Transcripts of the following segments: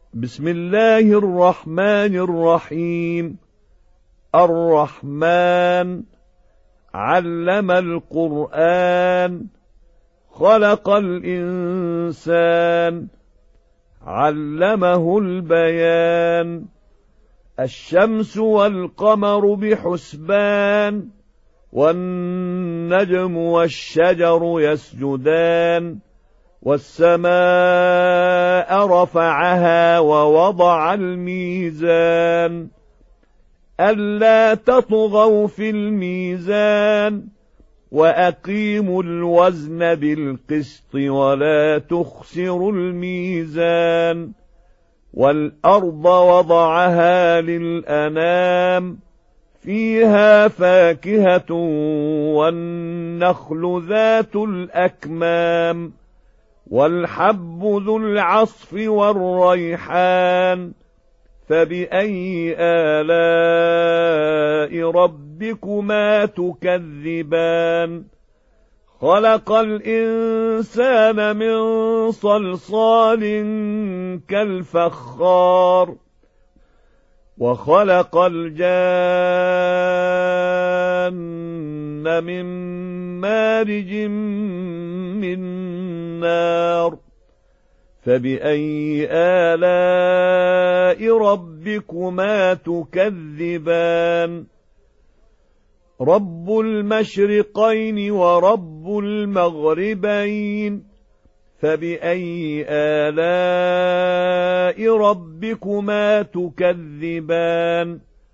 بسم الله الرحمن الرحيم. الرحمن علم القرآن، خلق الإنسان، علمه البيان. الشمس والقمر بحسبان، والنجم والشجر يسجدان. والسماء رفعها ووضع الميزان، ألا تطغوا في الميزان، وأقيموا الوزن بالقسط ولا تخسروا الميزان. والأرض وضعها للأنام، فيها فاكهة والنخل ذات الأكمام، والحب ذو العصف والريحان. فبأي آلاء ربكما تكذبان؟ خلق الإنسان من صلصال كالفخار، وخلق الجان من مارج من نار. فبأي آلاء ربكما تكذبان؟ رب المشرقين ورب المغربين، فبأي آلاء ربكما تكذبان؟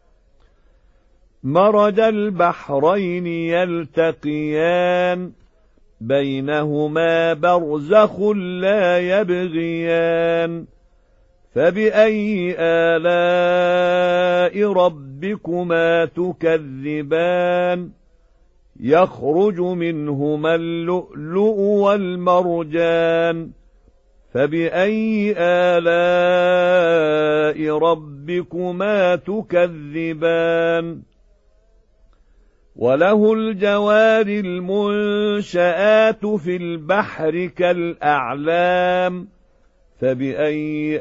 مرج البحرين يلتقيان، بينهما برزخ لا يبغيان. فبأي آلاء ربكما تكذبان؟ يخرج منهما اللؤلؤ والمرجان. فبأي آلاء ربكما تكذبان؟ وله الجوار المنشآت في البحر كالأعلام. فبأي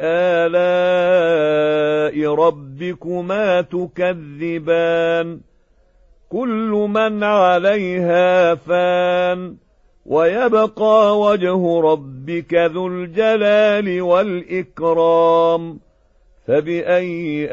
آلاء ربكما تكذبان؟ كل من عليها فان، ويبقى وجه ربك ذو الجلال والإكرام. فبأي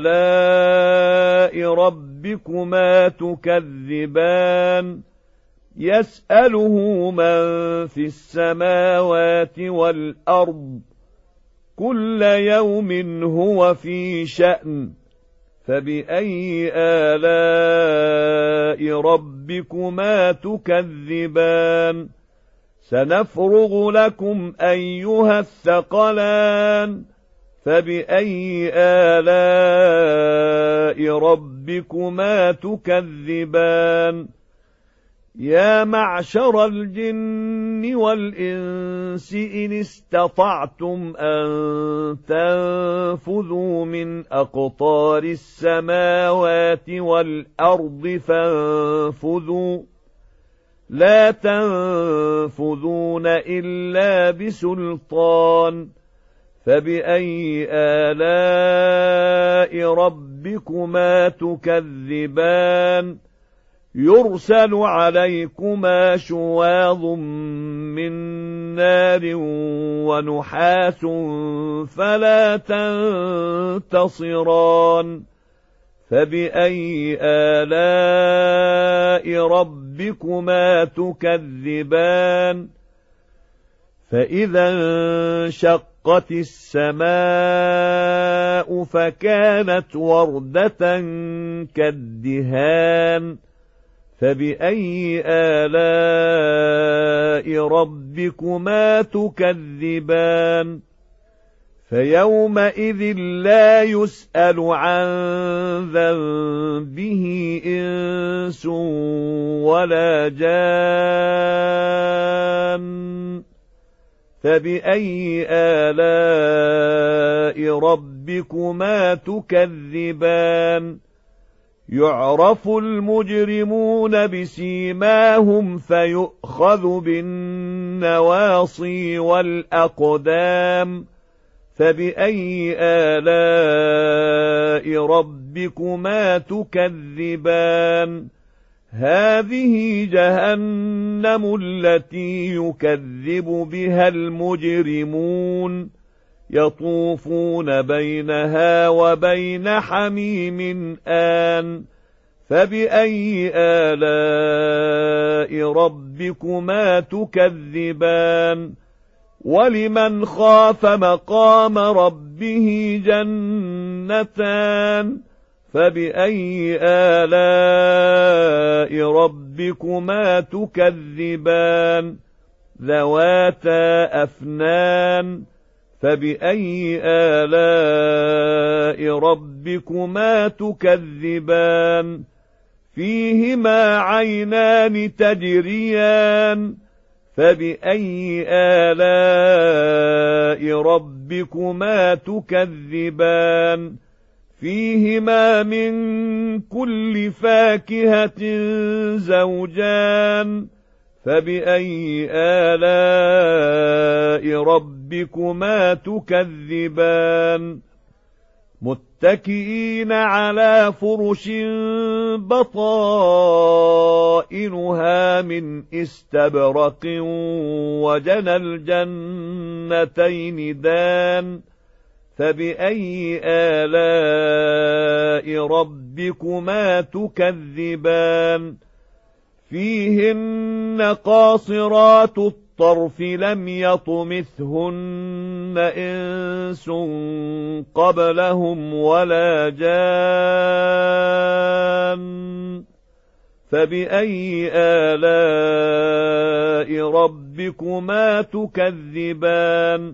آلاء ربكما تكذبان؟ يسأله من في السماوات والأرض، كل يوم هو في شأن. فبأي آلاء ربكما تكذبان؟ سنفرغ لكم أيها الثقلان. فبأي آلاء ربكما تكذبان؟ يا معشر الجن والإنس إن استطعتم أن تنفذوا من أقطار السماوات والأرض فانفذوا، لا تنفذون إلا بسلطان. فبأي آلاء ربكما تكذبان؟ يرسل عليكما شواظ من نار ونحاس فلا تنتصران. فبأي آلاء ربكما تكذبان؟ فإذا انشقت السماء فكانت وردة كالدهان. فبأي آلاء ربكما تكذبان؟ فيومئذ لا يسأل عن ذنبه إنس ولا جان. فبأي آلاء ربكما تكذبان؟ يعرف المجرمون بسيماهم فيؤخذ بالنواصي والأقدام. فبأي آلاء ربكما تكذبان هذه جهنم التي يكذب بها المجرمون يطوفون بينها وبين حميم آن فبأي آلاء ربكما تكذبان ولمن خاف مقام ربه جنتان فبأي آلاء ربكما تكذبان ذواتا أفنان فبأي آلاء ربكما تكذبان فيهما عينان تجريان فبأي آلاء ربكما تكذبان فيهما من كل فاكهة زوجان فبأي آلاء ربكما تكذبان متكئين على فرش بطائنها من استبرق وجنى الجنتين دان فبأي آلاء ربكما تكذبان فيهن قاصرات الطرف لم يطمثهن إنس قبلهم ولا جان فبأي آلاء ربكما تكذبان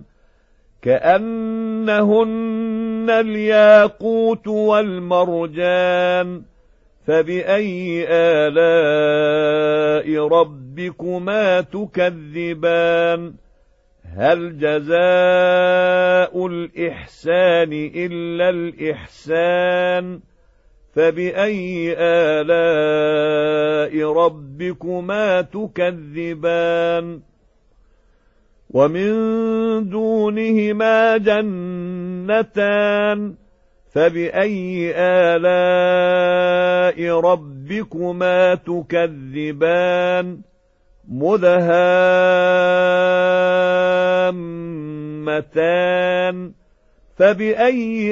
كأنهن الياقوت والمرجان فبأي آلاء ربكما تكذبان هل جزاء الإحسان إلا الإحسان فبأي آلاء ربكما تكذبان ومن دونهما جنتان فبأي آلاء ربكما تكذبان مدهامتان فبأي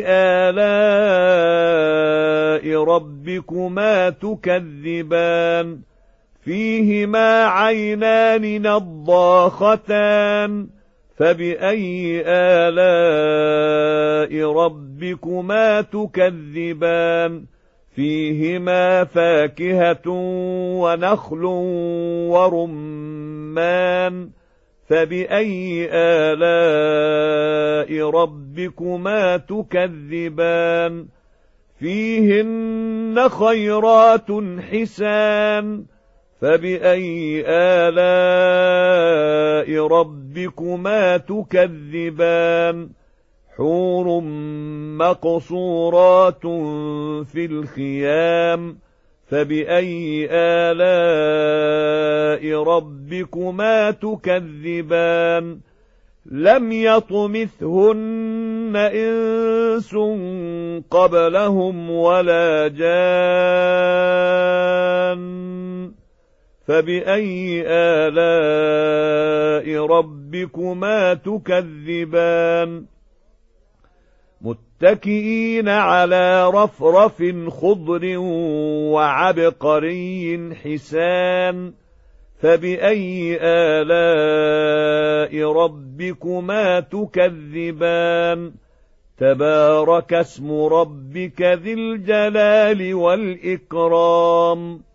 آلاء ربكما تكذبان فيهما عينان نضاختان فبأي آلاء ربكما تكذبان فيهما فاكهة ونخل ورمان فبأي آلاء ربكما تكذبان فيهن خيرات حسان فبأي آلاء ربكما تكذبان حور مقصورات في الخيام فبأي آلاء ربكما تكذبان لم يطمثهن إنس قبلهم ولا جان فبأي آلاء ربكما تكذبان متكئين على رفرف خضر وعبقري حسان فبأي آلاء ربكما تكذبان تبارك اسم ربك ذي الجلال والإكرام